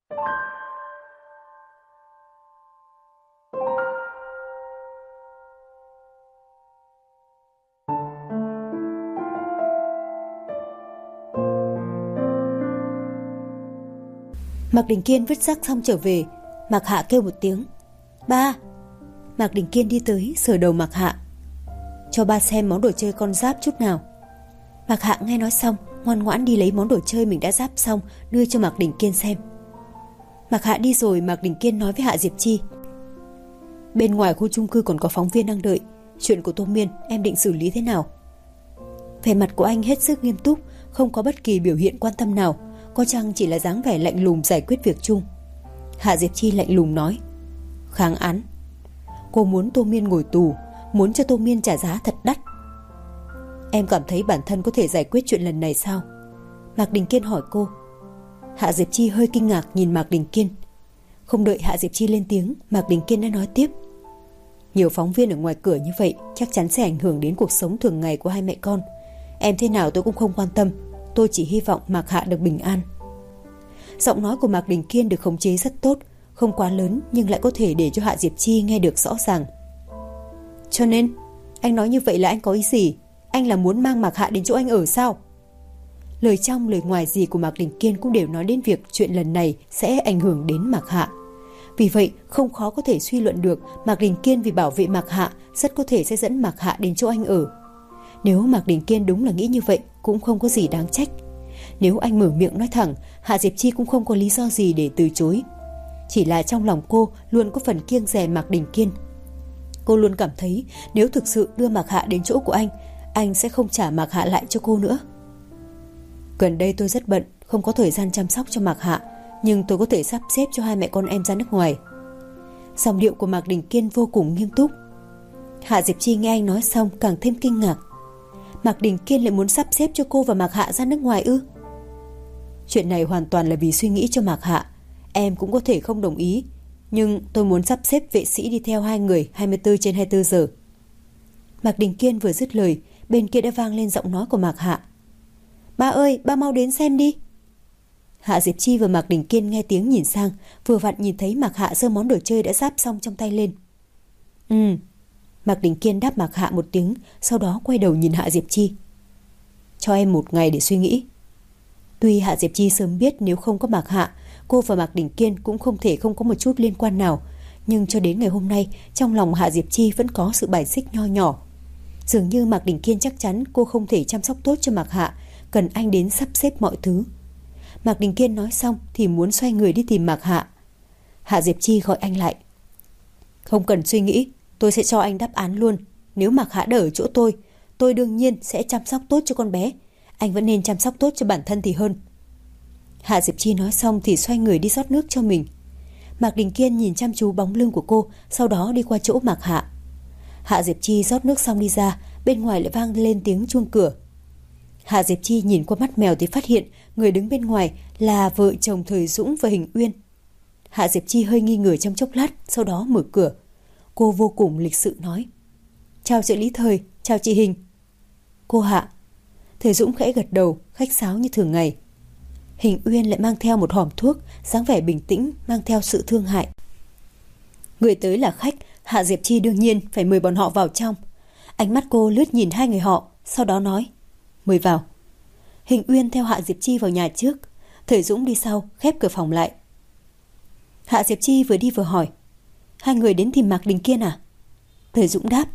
Mạc Đình Kiên vứt rác xong trở về, Mạc Hạ kêu một tiếng: "Ba!" Mạc Đình Kiên đi tới sờ đầu Mạc Hạ: "Cho ba xem món đồ chơi con giáp chút nào." Mạc Hạ nghe nói xong, ngoan ngoãn đi lấy món đồ chơi mình đã giáp xong, đưa cho Mạc Đình Kiên xem. Mạc Hạ đi rồi, Mạc Đình Kiên nói với Hạ Diệp Chi: "Bên ngoài khu chung cư còn có phóng viên đang đợi, chuyện của Tô Miên em định xử lý thế nào?" Vẻ mặt của anh hết sức nghiêm túc, không có bất kỳ biểu hiện quan tâm nào, có chăng chỉ là dáng vẻ lạnh lùng giải quyết việc chung. Hạ Diệp Chi lạnh lùng nói: "Kháng án. Cô muốn Tô Miên ngồi tù, muốn cho Tô Miên trả giá thật đắt. Em cảm thấy bản thân có thể giải quyết chuyện lần này sao?" Mạc Đình Kiên hỏi cô. Hạ Diệp Chi hơi kinh ngạc nhìn Mạc Đình Kiên. Không đợi Hạ Diệp Chi lên tiếng, Mạc Đình Kiên đã nói tiếp: "Nhiều phóng viên ở ngoài cửa như vậy chắc chắn sẽ ảnh hưởng đến cuộc sống thường ngày của hai mẹ con. Em thế nào tôi cũng không quan tâm, tôi chỉ hy vọng Mạc Hạ được bình an." Giọng nói của Mạc Đình Kiên được khống chế rất tốt, không quá lớn nhưng lại có thể để cho Hạ Diệp Chi nghe được rõ ràng. "Cho nên, anh nói như vậy là anh có ý gì? Anh là muốn mang Mạc Hạ đến chỗ anh ở sao?" Lời trong lời ngoài gì của Mạc Đình Kiên cũng đều nói đến việc chuyện lần này sẽ ảnh hưởng đến Mạc Hạ. Vì vậy, không khó có thể suy luận được Mạc Đình Kiên vì bảo vệ Mạc Hạ rất có thể sẽ dẫn Mạc Hạ đến chỗ anh ở. Nếu Mạc Đình Kiên đúng là nghĩ như vậy cũng không có gì đáng trách. Nếu anh mở miệng nói thẳng, Hạ Diệp Chi cũng không có lý do gì để từ chối. Chỉ là trong lòng cô luôn có phần kiêng dè Mạc Đình Kiên. Cô luôn cảm thấy nếu thực sự đưa Mạc Hạ đến chỗ của anh sẽ không trả Mạc Hạ lại cho cô nữa. "Gần đây tôi rất bận, không có thời gian chăm sóc cho Mạc Hạ, nhưng tôi có thể sắp xếp cho hai mẹ con em ra nước ngoài." Giọng điệu của Mạc Đình Kiên vô cùng nghiêm túc. Hạ Diệp Chi nghe anh nói xong càng thêm kinh ngạc. Mạc Đình Kiên lại muốn sắp xếp cho cô và Mạc Hạ ra nước ngoài ư? "Chuyện này hoàn toàn là vì suy nghĩ cho Mạc Hạ. Em cũng có thể không đồng ý, nhưng tôi muốn sắp xếp vệ sĩ đi theo hai người 24/24 giờ. Mạc Đình Kiên vừa dứt lời, bên kia đã vang lên giọng nói của Mạc Hạ: "Ba ơi, ba mau đến xem đi." Hạ Diệp Chi và Mạc Đình Kiên nghe tiếng nhìn sang, vừa vặn nhìn thấy Mạc Hạ giơ món đồ chơi đã giáp xong trong tay lên. Mạc Đình Kiên đáp Mạc Hạ một tiếng, sau đó quay đầu nhìn Hạ Diệp Chi: "Cho em 1 ngày để suy nghĩ." Tuy Hạ Diệp Chi sớm biết nếu không có Mạc Hạ, cô và Mạc Đình Kiên cũng không thể không có một chút liên quan nào, nhưng cho đến ngày hôm nay, trong lòng Hạ Diệp Chi vẫn có sự bài xích nho nhỏ. Dường như Mạc Đình Kiên chắc chắn cô không thể chăm sóc tốt cho Mạc Hạ, cần anh đến sắp xếp mọi thứ. Mạc Đình Kiên nói xong thì muốn xoay người đi tìm Mạc Hạ. Hạ Diệp Chi gọi anh lại: "Không cần suy nghĩ, tôi sẽ cho anh đáp án luôn. Nếu Mạc Hạ đỡ ở chỗ tôi đương nhiên sẽ chăm sóc tốt cho con bé. Anh vẫn nên chăm sóc tốt cho bản thân thì hơn." Hạ Diệp Chi nói xong thì xoay người đi rót nước cho mình. Mạc Đình Kiên nhìn chăm chú bóng lưng của cô, sau đó đi qua chỗ Mạc Hạ. Hạ Diệp Chi rót nước xong đi ra, bên ngoài lại vang lên tiếng chuông cửa. Hạ Diệp Chi nhìn qua mắt mèo thì phát hiện người đứng bên ngoài là vợ chồng Thời Dũng và Hình Uyên. Hạ Diệp Chi hơi nghi ngờ trong chốc lát, sau đó mở cửa. Cô vô cùng lịch sự nói: "Chào trợ lý Thời, chào chị Hình." "Cô Hạ." Thời Dũng khẽ gật đầu, khách sáo như thường ngày. Hình Uyên lại mang theo một hòm thuốc, dáng vẻ bình tĩnh, mang theo sự thương hại. Người tới là khách, Hạ Diệp Chi đương nhiên phải mời bọn họ vào trong. Ánh mắt cô lướt nhìn hai người họ, sau đó nói: "Mời vào." Hình Uyên theo Hạ Diệp Chi vào nhà trước, Thời Dũng đi sau, khép cửa phòng lại. Hạ Diệp Chi vừa đi vừa hỏi: "Hai người đến tìm Mạc Đình Kiên à?" Thời Dũng đáp: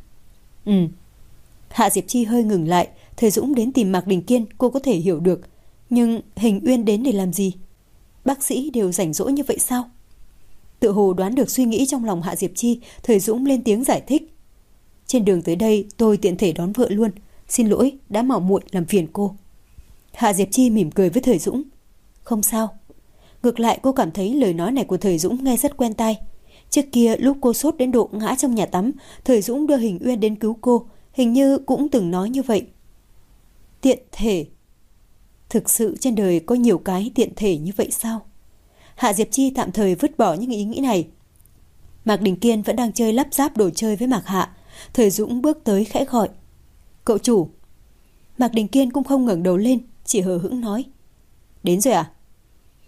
Hạ Diệp Chi hơi ngừng lại. Thời Dũng đến tìm Mạc Đình Kiên cô có thể hiểu được, nhưng Hình Uyên đến để làm gì? Bác sĩ đều rảnh rỗi như vậy sao? Tự hồ đoán được suy nghĩ trong lòng Hạ Diệp Chi, Thời Dũng lên tiếng giải thích: "Trên đường tới đây tôi tiện thể đón vợ luôn, xin lỗi đã mạo muội làm phiền cô." Hạ Diệp Chi mỉm cười với Thời Dũng: "Không sao." Ngược lại cô cảm thấy lời nói này của Thời Dũng nghe rất quen tai. Trước kia lúc cô sốt đến độ ngã trong nhà tắm, Thời Dũng đưa Hình Uyên đến cứu cô, hình như cũng từng nói như vậy. Tiện thể. Thực sự trên đời có nhiều cái tiện thể như vậy sao? Hạ Diệp Chi tạm thời vứt bỏ những ý nghĩ này. Mạc Đình Kiên vẫn đang chơi lắp ráp đồ chơi với Mạc Hạ. Thời Dũng bước tới khẽ gọi: "Cậu chủ." Mạc Đình Kiên cũng không ngẩng đầu lên, chỉ hờ hững nói: "Đến rồi à?"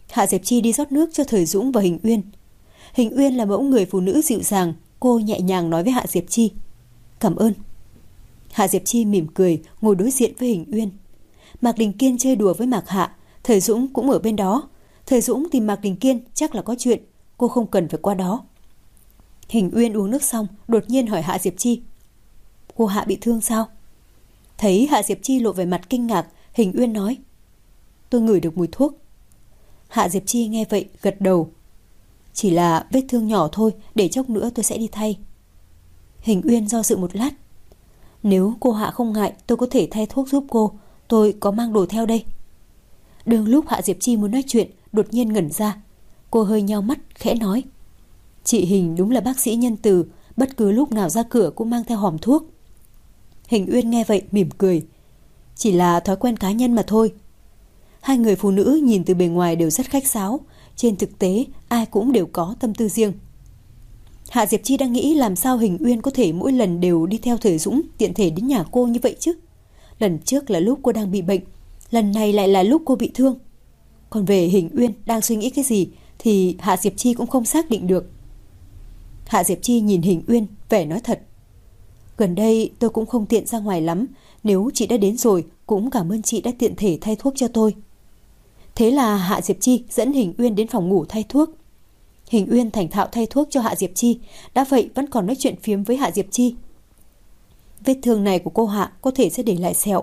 Hạ Diệp Chi đi rót nước cho Thời Dũng và Hình Uyên. Hình Uyên là mẫu người phụ nữ dịu dàng, cô nhẹ nhàng nói với Hạ Diệp Chi: "Cảm ơn." Hạ Diệp Chi mỉm cười ngồi đối diện với Hình Uyên. Mạc Đình Kiên chơi đùa với Mạc Hạ, Thời Dũng cũng ở bên đó. Thời Dũng tìm Mạc Đình Kiên chắc là có chuyện, cô không cần phải qua đó. Hình Uyên uống nước xong, đột nhiên hỏi Hạ Diệp Chi: "Cô Hạ bị thương sao?" Thấy Hạ Diệp Chi lộ vẻ mặt kinh ngạc, Hình Uyên nói: "Tôi ngửi được mùi thuốc." Hạ Diệp Chi nghe vậy gật đầu: "Chỉ là vết thương nhỏ thôi, để chốc nữa tôi sẽ đi thay." Hình Uyên do dự một lát: "Nếu cô Hạ không ngại, tôi có thể thay thuốc giúp cô, tôi có mang đồ theo đây." Đương lúc Hạ Diệp Chi muốn nói chuyện, đột nhiên ngẩn ra. Cô hơi nheo mắt, khẽ nói: "Chị Hình đúng là bác sĩ nhân từ, bất cứ lúc nào ra cửa cũng mang theo hòm thuốc." Hình Uyên nghe vậy mỉm cười: "Chỉ là thói quen cá nhân mà thôi." Hai người phụ nữ nhìn từ bề ngoài đều rất khách sáo, trên thực tế ai cũng đều có tâm tư riêng. Hạ Diệp Chi đang nghĩ làm sao Hình Uyên có thể mỗi lần đều đi theo Thời Dũng tiện thể đến nhà cô như vậy chứ. Lần trước là lúc cô đang bị bệnh, lần này lại là lúc cô bị thương. Còn về Hình Uyên đang suy nghĩ cái gì thì Hạ Diệp Chi cũng không xác định được. Hạ Diệp Chi nhìn Hình Uyên, vẻ nói thật: "Gần đây tôi cũng không tiện ra ngoài lắm, nếu chị đã đến rồi cũng cảm ơn chị đã tiện thể thay thuốc cho tôi." Thế là Hạ Diệp Chi dẫn Hình Uyên đến phòng ngủ thay thuốc. Hình Uyên thành thạo thay thuốc cho Hạ Diệp Chi, đã vậy vẫn còn nói chuyện phiếm với Hạ Diệp Chi. "Vết thương này của cô Hạ có thể sẽ để lại sẹo."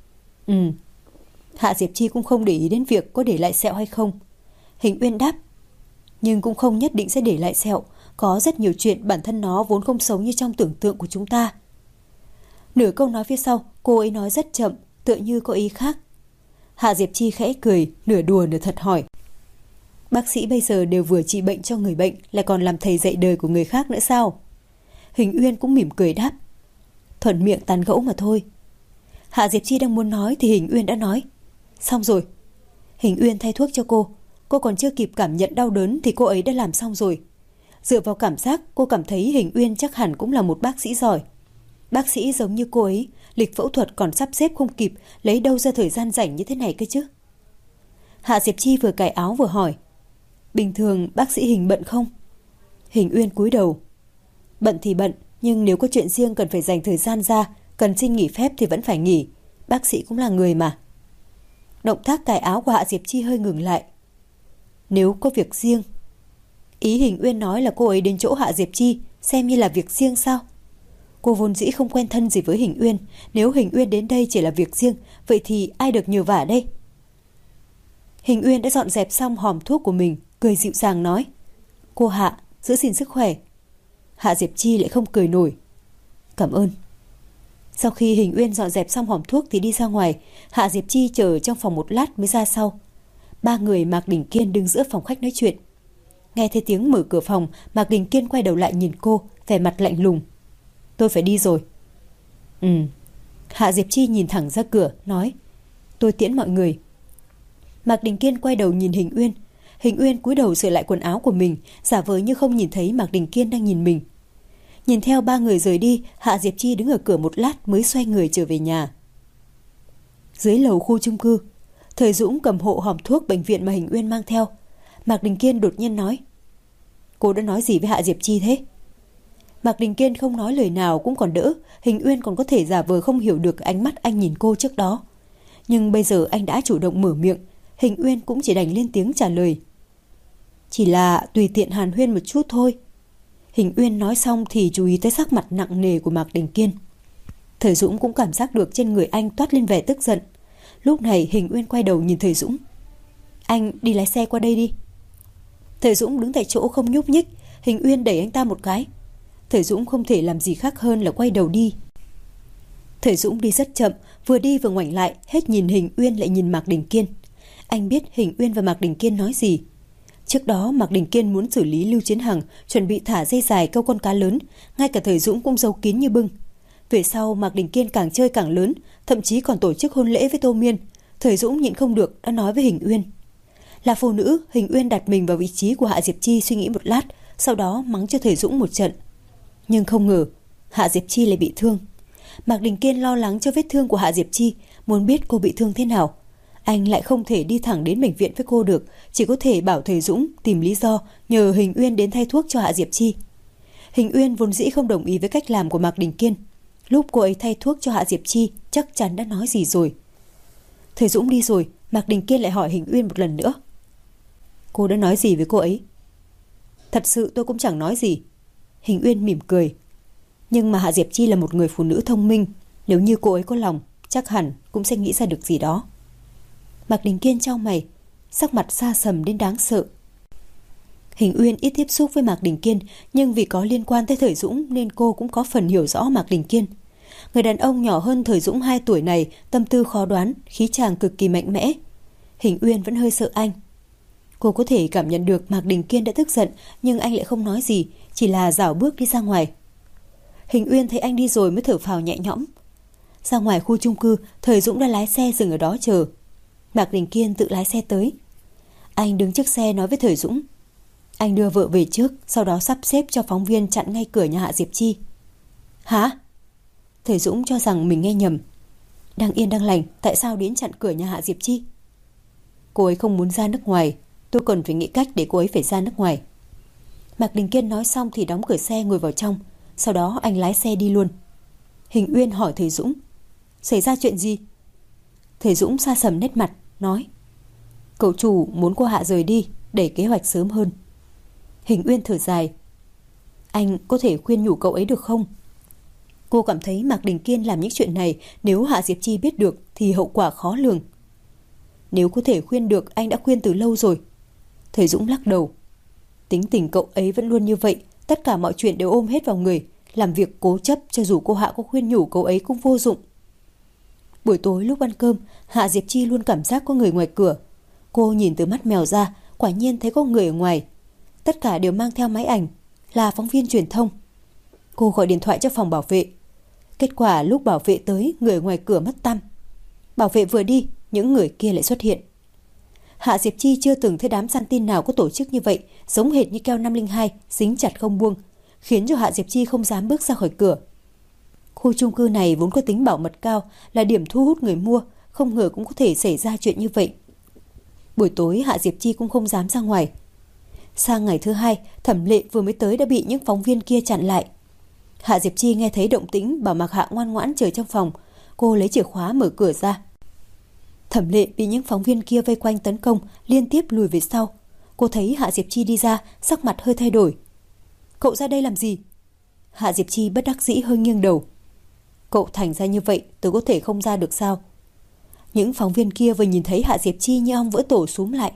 Hạ Diệp Chi cũng không để ý đến việc có để lại sẹo hay không. Hình Uyên đáp: "Nhưng cũng không nhất định sẽ để lại sẹo, có rất nhiều chuyện bản thân nó vốn không sống như trong tưởng tượng của chúng ta." Nửa câu nói phía sau, cô ấy nói rất chậm, tựa như có ý khác. Hạ Diệp Chi khẽ cười, nửa đùa nửa thật hỏi: "Bác sĩ bây giờ đều vừa trị bệnh cho người bệnh, lại còn làm thầy dạy đời của người khác nữa sao?" Hình Uyên cũng mỉm cười đáp: "Thuận miệng tán gẫu mà thôi." Hạ Diệp Chi đang muốn nói thì Hình Uyên đã nói: "Xong rồi." Hình Uyên thay thuốc cho cô còn chưa kịp cảm nhận đau đớn thì cô ấy đã làm xong rồi. Dựa vào cảm giác, cô cảm thấy Hình Uyên chắc hẳn cũng là một bác sĩ giỏi. Bác sĩ giống như cô ấy, lịch phẫu thuật còn sắp xếp không kịp, lấy đâu ra thời gian rảnh như thế này cơ chứ. Hạ Diệp Chi vừa cài áo vừa hỏi: "Bình thường bác sĩ Hình bận không?" Hình Uyên cúi đầu: "Bận thì bận, nhưng nếu có chuyện riêng cần phải dành thời gian ra, cần xin nghỉ phép thì vẫn phải nghỉ. Bác sĩ cũng là người mà." Động tác cài áo của Hạ Diệp Chi hơi ngừng lại. "Nếu có việc riêng?" Ý Hình Uyên nói là cô ấy đến chỗ Hạ Diệp Chi xem như là việc riêng sao? Cô vốn dĩ không quen thân gì với Hình Uyên, nếu Hình Uyên đến đây chỉ là việc riêng, vậy thì ai được nhờ vả đây? Hình Uyên đã dọn dẹp xong hòm thuốc của mình, cười dịu dàng nói: "Cô Hạ, giữ gìn sức khỏe." Hạ Diệp Chi lại không cười nổi: "Cảm ơn." Sau khi Hình Uyên dọn dẹp xong hòm thuốc thì đi ra ngoài, Hạ Diệp Chi chờ trong phòng một lát mới ra sau. Ba người Mạc Đình Kiên đứng giữa phòng khách nói chuyện. Nghe thấy tiếng mở cửa phòng, Mạc Đình Kiên quay đầu lại nhìn cô, vẻ mặt lạnh lùng: "Tôi phải đi rồi." Hạ Diệp Chi nhìn thẳng ra cửa, nói: "Tôi tiễn mọi người." Mạc Đình Kiên quay đầu nhìn Hình Uyên. Hình Uyên cúi đầu sửa lại quần áo của mình, giả vờ như không nhìn thấy Mạc Đình Kiên đang nhìn mình. Nhìn theo ba người rời đi, Hạ Diệp Chi đứng ở cửa một lát mới xoay người trở về nhà. Dưới lầu khu chung cư, Thời Dũng cầm hộ hòm thuốc bệnh viện mà Hình Uyên mang theo. Mạc Đình Kiên đột nhiên nói: "Cô đã nói gì với Hạ Diệp Chi thế?" Mạc Đình Kiên không nói lời nào cũng còn đỡ, Hình Uyên còn có thể giả vờ không hiểu được ánh mắt anh nhìn cô trước đó. Nhưng bây giờ anh đã chủ động mở miệng, Hình Uyên cũng chỉ đành lên tiếng trả lời: "Chỉ là tùy tiện hàn huyên một chút thôi." Hình Uyên nói xong thì chú ý tới sắc mặt nặng nề của Mạc Đình Kiên. Thời Dũng cũng cảm giác được trên người anh toát lên vẻ tức giận. Lúc này Hình Uyên quay đầu nhìn Thời Dũng: "Anh đi lái xe qua đây đi." Thời Dũng đứng tại chỗ không nhúc nhích. Hình Uyên đẩy anh ta một cái. Thời Dũng không thể làm gì khác hơn là quay đầu đi. Thời Dũng đi rất chậm, vừa đi vừa ngoảnh lại, hết nhìn Hình Uyên lại nhìn Mạc Đình Kiên. Anh biết Hình Uyên và Mạc Đình Kiên nói gì. Trước đó Mạc Đình Kiên muốn xử lý Lưu Chiến Hằng, chuẩn bị thả dây dài câu con cá lớn, ngay cả Thời Dũng cũng giấu kín như bưng. Về sau Mạc Đình Kiên càng chơi càng lớn, thậm chí còn tổ chức hôn lễ với Tô Miên. Thời Dũng nhịn không được đã nói với Hình Uyên. Là phụ nữ, Hình Uyên đặt mình vào vị trí của Hạ Diệp Chi suy nghĩ một lát, sau đó mắng cho Thời Dũng một trận. Nhưng không ngờ Hạ Diệp Chi lại bị thương. Mạc Đình Kiên lo lắng cho vết thương của Hạ Diệp Chi, muốn biết cô bị thương thế nào. Anh lại không thể đi thẳng đến bệnh viện với cô được, chỉ có thể bảo thầy Dũng tìm lý do nhờ Hình Uyên đến thay thuốc cho Hạ Diệp Chi. Hình Uyên vốn dĩ không đồng ý với cách làm của Mạc Đình Kiên. Lúc cô ấy thay thuốc cho Hạ Diệp Chi chắc chắn đã nói gì rồi. Thầy Dũng đi rồi, Mạc Đình Kiên lại hỏi Hình Uyên một lần nữa. Cô đã nói gì với cô ấy? Thật sự tôi cũng chẳng nói gì. Hình Uyên mỉm cười. Nhưng mà Hạ Diệp Chi là một người phụ nữ thông minh, nếu như cô ấy có lòng, chắc hẳn cũng sẽ nghĩ ra được gì đó. Mạc Đình Kiên chau mày, sắc mặt xa sầm đến đáng sợ. Hình Uyên ít tiếp xúc với Mạc Đình Kiên, nhưng vì có liên quan tới Thời Dũng nên cô cũng có phần hiểu rõ Mạc Đình Kiên. Người đàn ông nhỏ hơn Thời Dũng 2 tuổi này, tâm tư khó đoán, khí chàng cực kỳ mạnh mẽ. Hình Uyên vẫn hơi sợ anh. Cô có thể cảm nhận được Mạc Đình Kiên đã tức giận, nhưng anh lại không nói gì, chỉ là rảo bước đi ra ngoài. Hình Uyên thấy anh đi rồi mới thở phào nhẹ nhõm. Ra ngoài khu chung cư, Thời Dũng đã lái xe dừng ở đó chờ. Mạc Đình Kiên tự lái xe tới. Anh đứng trước xe nói với Thời Dũng. Anh đưa vợ về trước, sau đó sắp xếp cho phóng viên chặn ngay cửa nhà Hạ Diệp Chi. Hả? Thời Dũng cho rằng mình nghe nhầm. Đang yên đang lành, tại sao đến chặn cửa nhà Hạ Diệp Chi? Cô ấy không muốn ra nước ngoài, tôi cần phải nghĩ cách để cô ấy phải ra nước ngoài. Mạc Đình Kiên nói xong thì đóng cửa xe ngồi vào trong. Sau đó anh lái xe đi luôn. Hình Uyên hỏi Thời Dũng. Xảy ra chuyện gì? Thời Dũng sa sầm nét mặt, nói. Cậu chủ muốn cô Hạ rời đi, đẩy kế hoạch sớm hơn. Hình Uyên thở dài. Anh có thể khuyên nhủ cậu ấy được không? Cô cảm thấy Mạc Đình Kiên làm những chuyện này, nếu Hạ Diệp Chi biết được thì hậu quả khó lường. Nếu có thể khuyên được, anh đã khuyên từ lâu rồi. Thời Dũng lắc đầu. Tính tình cậu ấy vẫn luôn như vậy, tất cả mọi chuyện đều ôm hết vào người, làm việc cố chấp, cho dù cô Hạ có khuyên nhủ cậu ấy cũng vô dụng. Buổi tối lúc ăn cơm, Hạ Diệp Chi luôn cảm giác có người ngoài cửa. Cô nhìn từ mắt mèo ra, quả nhiên thấy có người ở ngoài. Tất cả đều mang theo máy ảnh, là phóng viên truyền thông. Cô gọi điện thoại cho phòng bảo vệ. Kết quả lúc bảo vệ tới, người ở ngoài cửa mất tăm. Bảo vệ vừa đi, những người kia lại xuất hiện. Hạ Diệp Chi chưa từng thấy đám săn tin nào có tổ chức như vậy, giống hệt như keo 502, dính chặt không buông, khiến cho Hạ Diệp Chi không dám bước ra khỏi cửa. Khu chung cư này vốn có tính bảo mật cao, là điểm thu hút người mua, không ngờ cũng có thể xảy ra chuyện như vậy. Buổi tối Hạ Diệp Chi cũng không dám ra ngoài. Sang ngày thứ hai, Thẩm Lệ vừa mới tới đã bị những phóng viên kia chặn lại. Hạ Diệp Chi nghe thấy động tĩnh, bảo Mạc Hạ ngoan ngoãn chờ trong phòng. Cô lấy chìa khóa mở cửa ra. Thẩm Lệ bị những phóng viên kia vây quanh tấn công, liên tiếp lùi về sau. Cô thấy Hạ Diệp Chi đi ra, sắc mặt hơi thay đổi. Cậu ra đây làm gì? Hạ Diệp Chi bất đắc dĩ hơi nghiêng đầu. Cậu thành ra như vậy, tôi có thể không ra được sao? Những phóng viên kia vừa nhìn thấy Hạ Diệp Chi như ong vỡ tổ xúm lại.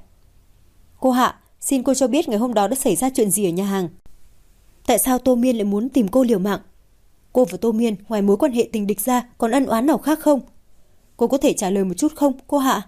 Cô Hạ, xin cô cho biết ngày hôm đó đã xảy ra chuyện gì ở nhà hàng? Tại sao Tô Miên lại muốn tìm cô liều mạng? Cô và Tô Miên ngoài mối quan hệ tình địch ra còn ân oán nào khác không? Cô có thể trả lời một chút không, cô Hạ?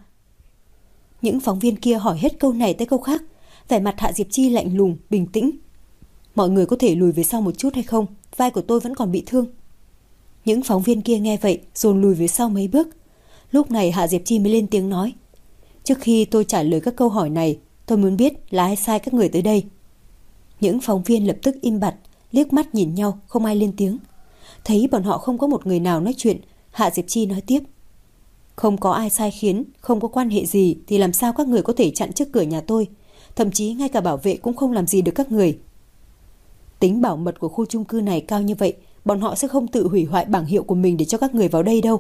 Những phóng viên kia hỏi hết câu này tới câu khác. Vẻ mặt Hạ Diệp Chi lạnh lùng, bình tĩnh. Mọi người có thể lùi về sau một chút hay không? Vai của tôi vẫn còn bị thương. Những phóng viên kia nghe vậy dồn lùi về sau mấy bước. Lúc này Hạ Diệp Chi mới lên tiếng nói. Trước khi tôi trả lời các câu hỏi này, tôi muốn biết là ai sai các người tới đây. Những phóng viên lập tức im bặt, liếc mắt nhìn nhau, không ai lên tiếng. Thấy bọn họ không có một người nào nói chuyện, Hạ Diệp Chi nói tiếp. Không có ai sai khiến, không có quan hệ gì thì làm sao các người có thể chặn trước cửa nhà tôi? Thậm chí ngay cả bảo vệ cũng không làm gì được các người. Tính bảo mật của khu chung cư này cao như vậy, bọn họ sẽ không tự hủy hoại bảng hiệu của mình để cho các người vào đây đâu.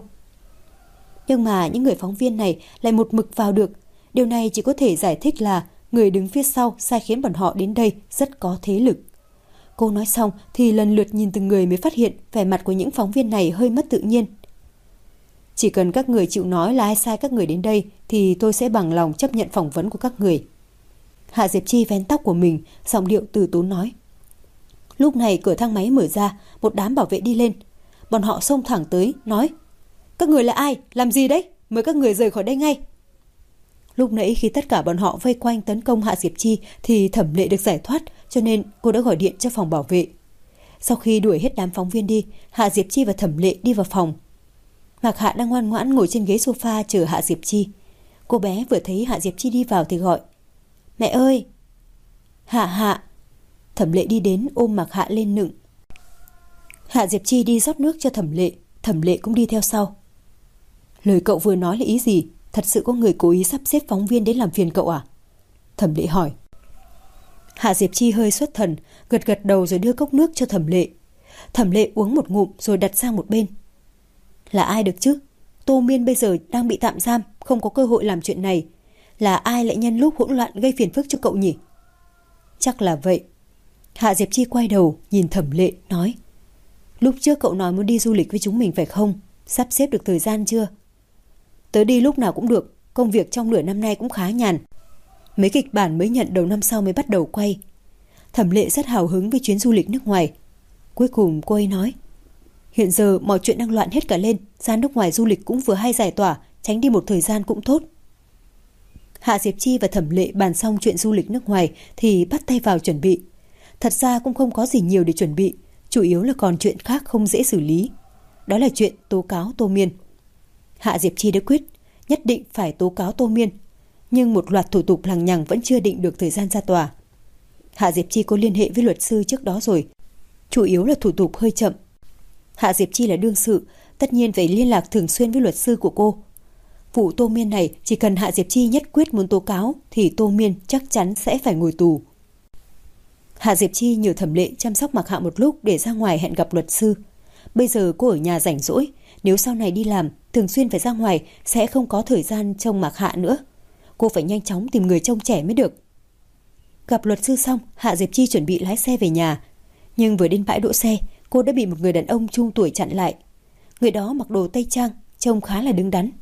Nhưng mà những người phóng viên này lại một mực vào được. Điều này chỉ có thể giải thích là người đứng phía sau sai khiến bọn họ đến đây rất có thế lực. Cô nói xong thì lần lượt nhìn từng người mới phát hiện vẻ mặt của những phóng viên này hơi mất tự nhiên. Chỉ cần các người chịu nói là ai sai các người đến đây thì tôi sẽ bằng lòng chấp nhận phỏng vấn của các người. Hạ Diệp Chi vén tóc của mình, giọng điệu từ tốn nói. Lúc này cửa thang máy mở ra, một đám bảo vệ đi lên. Bọn họ xông thẳng tới, nói. Các người là ai? Làm gì đấy? Mời các người rời khỏi đây ngay. Lúc nãy khi tất cả bọn họ vây quanh tấn công Hạ Diệp Chi thì Thẩm Lệ được giải thoát, cho nên cô đã gọi điện cho phòng bảo vệ. Sau khi đuổi hết đám phóng viên đi, Hạ Diệp Chi và Thẩm Lệ đi vào phòng. Mạc Hạ đang ngoan ngoãn ngồi trên ghế sofa chờ Hạ Diệp Chi. Cô bé vừa thấy Hạ Diệp Chi đi vào thì gọi. Mẹ ơi! Hạ Hạ! Thẩm Lệ đi đến ôm Mạc Hạ lên nựng. Hạ Diệp Chi đi rót nước cho Thẩm Lệ cũng đi theo sau. Lời cậu vừa nói là ý gì? Thật sự có người cố ý sắp xếp phóng viên đến làm phiền cậu à? Thẩm Lệ hỏi. Hạ Diệp Chi hơi xuất thần, gật gật đầu rồi đưa cốc nước cho Thẩm Lệ. Thẩm Lệ uống một ngụm rồi đặt sang một bên. Là ai được chứ? Tô Miên bây giờ đang bị tạm giam, không có cơ hội làm chuyện này. Là ai lại nhân lúc hỗn loạn gây phiền phức cho cậu nhỉ? Chắc là vậy. Hạ Diệp Chi quay đầu nhìn Thẩm Lệ nói. Lúc trước cậu nói muốn đi du lịch với chúng mình phải không? Sắp xếp được thời gian chưa? Tớ đi lúc nào cũng được. Công việc trong nửa năm nay cũng khá nhàn. Mấy kịch bản mới nhận đầu năm sau mới bắt đầu quay. Thẩm Lệ rất hào hứng với chuyến du lịch nước ngoài. Cuối cùng cô ấy nói. Hiện giờ mọi chuyện đang loạn hết cả lên. Ra nước ngoài du lịch cũng vừa hay giải tỏa, tránh đi một thời gian cũng tốt. Hạ Diệp Chi và Thẩm Lệ bàn xong chuyện du lịch nước ngoài thì bắt tay vào chuẩn bị. Thật ra cũng không có gì nhiều để chuẩn bị, chủ yếu là còn chuyện khác không dễ xử lý. Đó là chuyện tố cáo Tô Miên. Hạ Diệp Chi đã quyết nhất định phải tố cáo Tô Miên, nhưng một loạt thủ tục lằng nhằng vẫn chưa định được thời gian ra tòa. Hạ Diệp Chi có liên hệ với luật sư trước đó rồi, chủ yếu là thủ tục hơi chậm. Hạ Diệp Chi là đương sự, tất nhiên phải liên lạc thường xuyên với luật sư của cô. Vụ Tô Miên này chỉ cần Hạ Diệp Chi nhất quyết muốn tố cáo thì Tô Miên chắc chắn sẽ phải ngồi tù. Hạ Diệp Chi nhờ Thẩm Lệ chăm sóc Mạc Hạ một lúc để ra ngoài hẹn gặp luật sư. Bây giờ cô ở nhà rảnh rỗi, nếu sau này đi làm thường xuyên phải ra ngoài sẽ không có thời gian trông Mạc Hạ nữa. Cô phải nhanh chóng tìm người trông trẻ mới được. Gặp luật sư xong, Hạ Diệp Chi chuẩn bị lái xe về nhà. Nhưng vừa đến bãi đỗ xe, cô đã bị một người đàn ông trung tuổi chặn lại. Người đó mặc đồ tây trang, trông khá là đứng đắn.